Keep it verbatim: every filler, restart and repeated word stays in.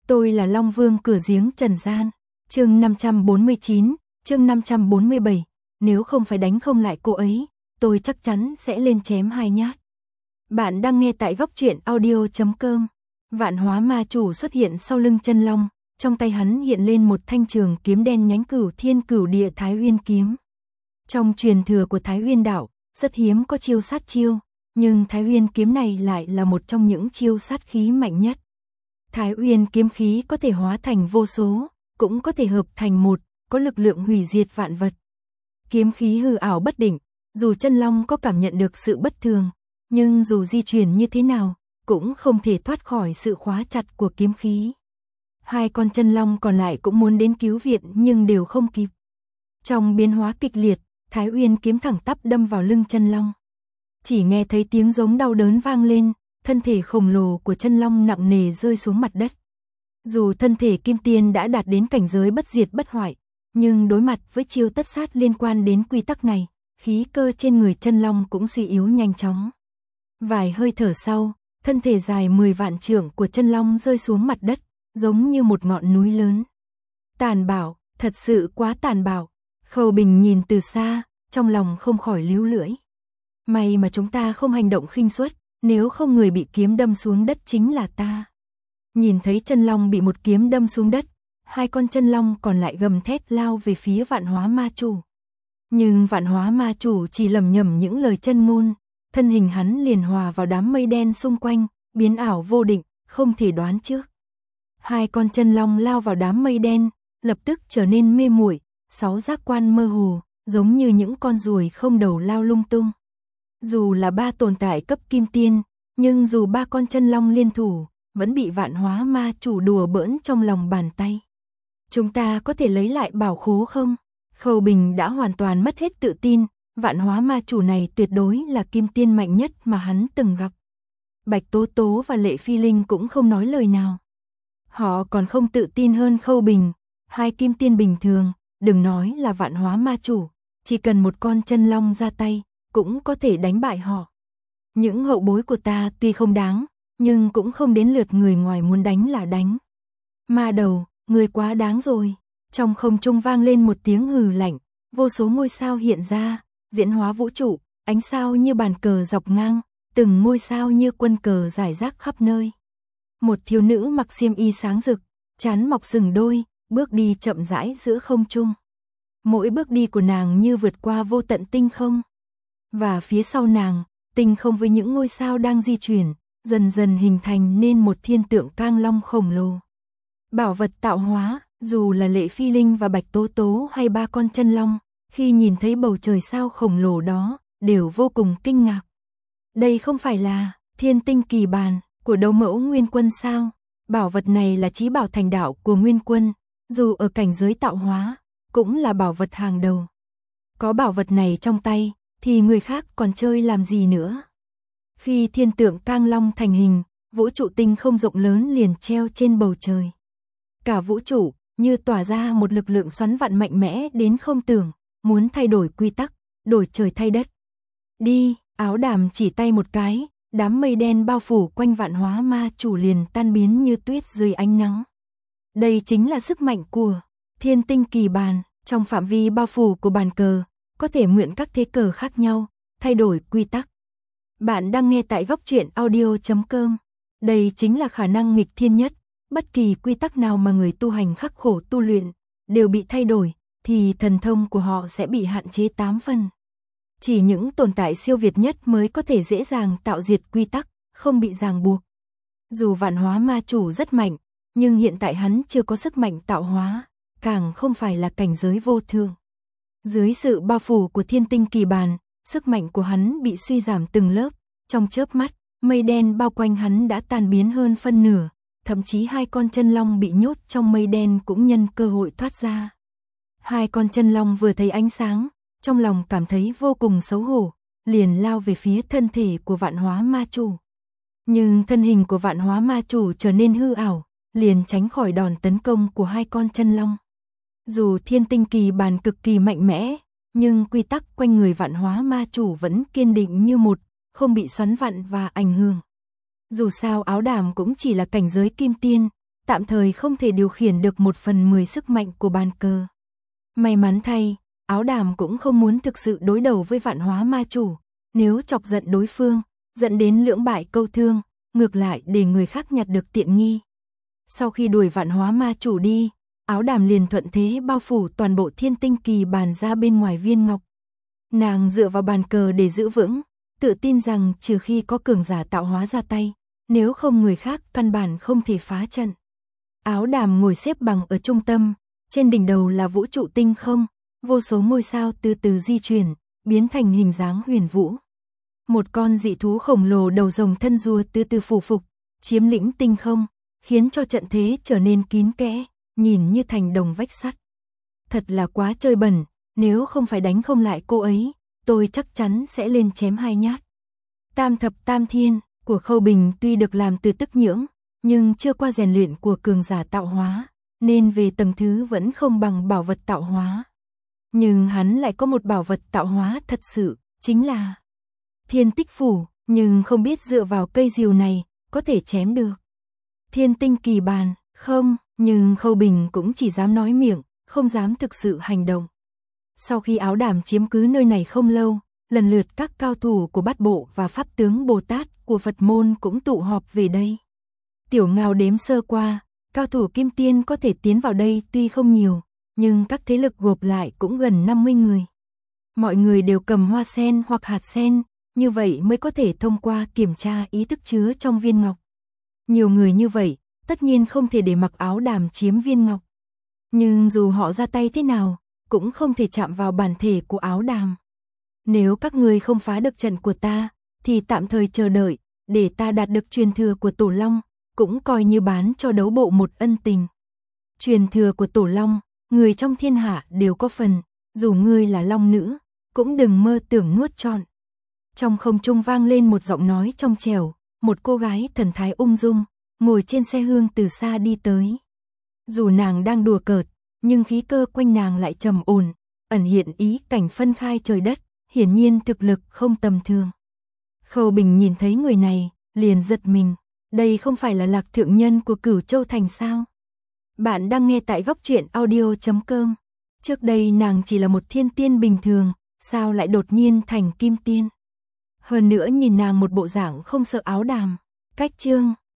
Tôi là Long Vương cửa giếng trần gian. Chương năm trăm bốn mươi chín, chương năm trăm bốn mươi bảy. Nếu không phải đánh không lại cô ấy, tôi chắc chắn sẽ lên chém hai nhát. Bạn đang nghe tại góc truyện audio chấm com. Vạn hóa ma chủ xuất hiện sau lưng chân long, trong tay hắn hiện lên một thanh trường kiếm đen nhánh cửu thiên cửu địa Thái Uyên kiếm. Trong truyền thừa của Thái Uyên đạo, rất hiếm có chiêu sát chiêu, nhưng Thái Uyên kiếm này lại là một trong những chiêu sát khí mạnh nhất. Thái Uyên kiếm khí có thể hóa thành vô số, cũng có thể hợp thành một, có lực lượng hủy diệt vạn vật. Kiếm khí hư ảo bất định, dù chân long có cảm nhận được sự bất thường, nhưng dù di chuyển như thế nào, cũng không thể thoát khỏi sự khóa chặt của kiếm khí. Hai con chân long còn lại cũng muốn đến cứu viện nhưng đều không kịp. Trong biến hóa kịch liệt, Thái Uyên kiếm thẳng tắp đâm vào lưng chân long. Chỉ nghe thấy tiếng giống đau đớn vang lên, thân thể khổng lồ của chân long nặng nề rơi xuống mặt đất. Dù thân thể kim tiên đã đạt đến cảnh giới bất diệt bất hoại, nhưng đối mặt với chiêu tất sát liên quan đến quy tắc này, khí cơ trên người chân long cũng suy yếu nhanh chóng. Vài hơi thở sau, thân thể dài mười vạn trượng của chân long rơi xuống mặt đất, giống như một ngọn núi lớn. Tàn bạo, thật sự quá tàn bạo. Khâu Bình nhìn từ xa, trong lòng không khỏi líu lưỡi. May mà chúng ta không hành động khinh suất, nếu không người bị kiếm đâm xuống đất chính là ta. Nhìn thấy chân long bị một kiếm đâm xuống đất, hai con chân long còn lại gầm thét lao về phía vạn hóa ma chủ. Nhưng vạn hóa ma chủ chỉ lầm nhầm những lời chân ngôn, thân hình hắn liền hòa vào đám mây đen xung quanh, biến ảo vô định, không thể đoán trước. Hai con chân long lao vào đám mây đen, lập tức trở nên mê muội, sáu giác quan mơ hồ, giống như những con ruồi không đầu lao lung tung. Dù là ba tồn tại cấp kim tiên, nhưng dù ba con chân long liên thủ, vẫn bị vạn hóa ma chủ đùa bỡn trong lòng bàn tay. Chúng ta có thể lấy lại bảo khố không? Khâu Bình đã hoàn toàn mất hết tự tin, vạn hóa ma chủ này tuyệt đối là kim tiên mạnh nhất mà hắn từng gặp. Bạch Tố Tố và Lệ Phi Linh cũng không nói lời nào. Họ còn không tự tin hơn Khâu Bình, hai kim tiên bình thường, đừng nói là vạn hóa ma chủ, chỉ cần một con chân long ra tay, cũng có thể đánh bại họ. Những hậu bối của ta tuy không đáng, nhưng cũng không đến lượt người ngoài muốn đánh là đánh. Ma đầu, người quá đáng rồi. Trong không trung vang lên một tiếng hừ lạnh, vô số ngôi sao hiện ra, diễn hóa vũ trụ, ánh sao như bàn cờ dọc ngang, từng ngôi sao như quân cờ rải rác khắp nơi. Một thiếu nữ mặc xiêm y sáng rực, trán mọc sừng đôi, bước đi chậm rãi giữa không trung. Mỗi bước đi của nàng như vượt qua vô tận tinh không. Và phía sau nàng, tinh không với những ngôi sao đang di chuyển, dần dần hình thành nên một thiên tượng cang long khổng lồ. Bảo vật tạo hóa, dù là Lệ Phi Linh và Bạch Tố Tố hay ba con chân long, khi nhìn thấy bầu trời sao khổng lồ đó, đều vô cùng kinh ngạc. Đây không phải là thiên tinh kỳ bàn của đấu mẫu Nguyên Quân sao? Bảo vật này là chí bảo thành đạo của Nguyên Quân, dù ở cảnh giới tạo hóa, cũng là bảo vật hàng đầu. Có bảo vật này trong tay, thì người khác còn chơi làm gì nữa? Khi thiên tượng cang long thành hình, vũ trụ tinh không rộng lớn liền treo trên bầu trời. Cả vũ trụ như tỏa ra một lực lượng xoắn vặn mạnh mẽ đến không tưởng, muốn thay đổi quy tắc, đổi trời thay đất. Đi, Áo Đàm chỉ tay một cái, đám mây đen bao phủ quanh vạn hóa ma chủ liền tan biến như tuyết dưới ánh nắng. Đây chính là sức mạnh của thiên tinh kỳ bàn, trong phạm vi bao phủ của bàn cờ, có thể mượn các thế cờ khác nhau, thay đổi quy tắc. Bạn đang nghe tại góc truyện audio chấm com. Đây chính là khả năng nghịch thiên nhất, bất kỳ quy tắc nào mà người tu hành khắc khổ tu luyện, đều bị thay đổi, thì thần thông của họ sẽ bị hạn chế tám phần. Chỉ những tồn tại siêu việt nhất mới có thể dễ dàng tạo diệt quy tắc, không bị ràng buộc. Dù vạn hóa ma chủ rất mạnh, nhưng hiện tại hắn chưa có sức mạnh tạo hóa, càng không phải là cảnh giới vô thường. Dưới sự bao phủ của thiên tinh kỳ bàn, sức mạnh của hắn bị suy giảm từng lớp, trong chớp mắt, mây đen bao quanh hắn đã tan biến hơn phân nửa, thậm chí hai con chân long bị nhốt trong mây đen cũng nhân cơ hội thoát ra. Hai con chân long vừa thấy ánh sáng, trong lòng cảm thấy vô cùng xấu hổ, liền lao về phía thân thể của vạn hóa ma chủ. Nhưng thân hình của vạn hóa ma chủ trở nên hư ảo, liền tránh khỏi đòn tấn công của hai con chân long. Dù thiên tinh kỳ bàn cực kỳ mạnh mẽ, nhưng quy tắc quanh người vạn hóa ma chủ vẫn kiên định như một, không bị xoắn vặn và ảnh hưởng. Dù sao Áo Đàm cũng chỉ là cảnh giới kim tiên, tạm thời không thể điều khiển được một phần mười sức mạnh của bàn cờ. May mắn thay, Áo Đàm cũng không muốn thực sự đối đầu với Vạn Hóa Ma Chủ, nếu chọc giận đối phương, dẫn đến lưỡng bại câu thương, ngược lại để người khác nhặt được tiện nghi. Sau khi đuổi Vạn Hóa Ma Chủ đi, Áo Đàm liền thuận thế bao phủ toàn bộ Thiên Tinh Kỳ bàn ra bên ngoài viên ngọc. Nàng dựa vào bàn cờ để giữ vững, tự tin rằng trừ khi có cường giả tạo hóa ra tay, nếu không người khác căn bản không thể phá trận. Áo Đàm ngồi xếp bằng ở trung tâm, trên đỉnh đầu là vũ trụ tinh không, vô số ngôi sao từ từ di chuyển, biến thành hình dáng huyền vũ. Một con dị thú khổng lồ đầu rồng thân rùa từ từ phủ phục, chiếm lĩnh tinh không, khiến cho trận thế trở nên kín kẽ, nhìn như thành đồng vách sắt. Thật là quá chơi bẩn, nếu không phải đánh không lại cô ấy, tôi chắc chắn sẽ lên chém hai nhát. Tam thập tam thiên của Khâu Bình tuy được làm từ tức nhưỡng, nhưng chưa qua rèn luyện của cường giả tạo hóa, nên về tầng thứ vẫn không bằng bảo vật tạo hóa. Nhưng hắn lại có một bảo vật tạo hóa thật sự, chính là Thiên Tích Phủ, nhưng không biết dựa vào cây diều này, có thể chém được Thiên Tinh Kỳ bàn, không, nhưng Khâu Bình cũng chỉ dám nói miệng, không dám thực sự hành động. Sau khi Áo Đàm chiếm cứ nơi này không lâu, lần lượt các cao thủ của Bát Bộ và Pháp Tướng Bồ Tát của Phật môn cũng tụ họp về đây. Tiểu Ngao đếm sơ qua, cao thủ Kim Tiên có thể tiến vào đây tuy không nhiều, nhưng các thế lực gộp lại cũng gần năm mươi người. Mọi người đều cầm hoa sen hoặc hạt sen, như vậy mới có thể thông qua kiểm tra ý thức chứa trong viên ngọc. Nhiều người như vậy, tất nhiên không thể để mặc Áo Đàm chiếm viên ngọc. Nhưng dù họ ra tay thế nào, cũng không thể chạm vào bản thể của Áo Đàm. Nếu các người không phá được trận của ta, thì tạm thời chờ đợi, để ta đạt được truyền thừa của Tổ Long, cũng coi như bán cho đấu bộ một ân tình. Truyền thừa của Tổ Long, người trong thiên hạ đều có phần, dù ngươi là long nữ, cũng đừng mơ tưởng nuốt trọn. Trong không trung vang lên một giọng nói trong trẻo, một cô gái thần thái ung dung, ngồi trên xe hương từ xa đi tới. Dù nàng đang đùa cợt, nhưng khí cơ quanh nàng lại trầm ổn, ẩn hiện ý cảnh phân khai trời đất, hiển nhiên thực lực không tầm thường. Khâu Bình nhìn thấy người này, liền giật mình, đây không phải là Lạc Thượng Nhân của Cửu Châu Thành sao? Bạn đang nghe tại góc truyện audio chấm com. Trước đây nàng chỉ là một thiên tiên bình thường, sao lại đột nhiên thành kim tiên? Hơn nữa nhìn nàng một bộ dạng không sợ Áo Đàm. Cách chương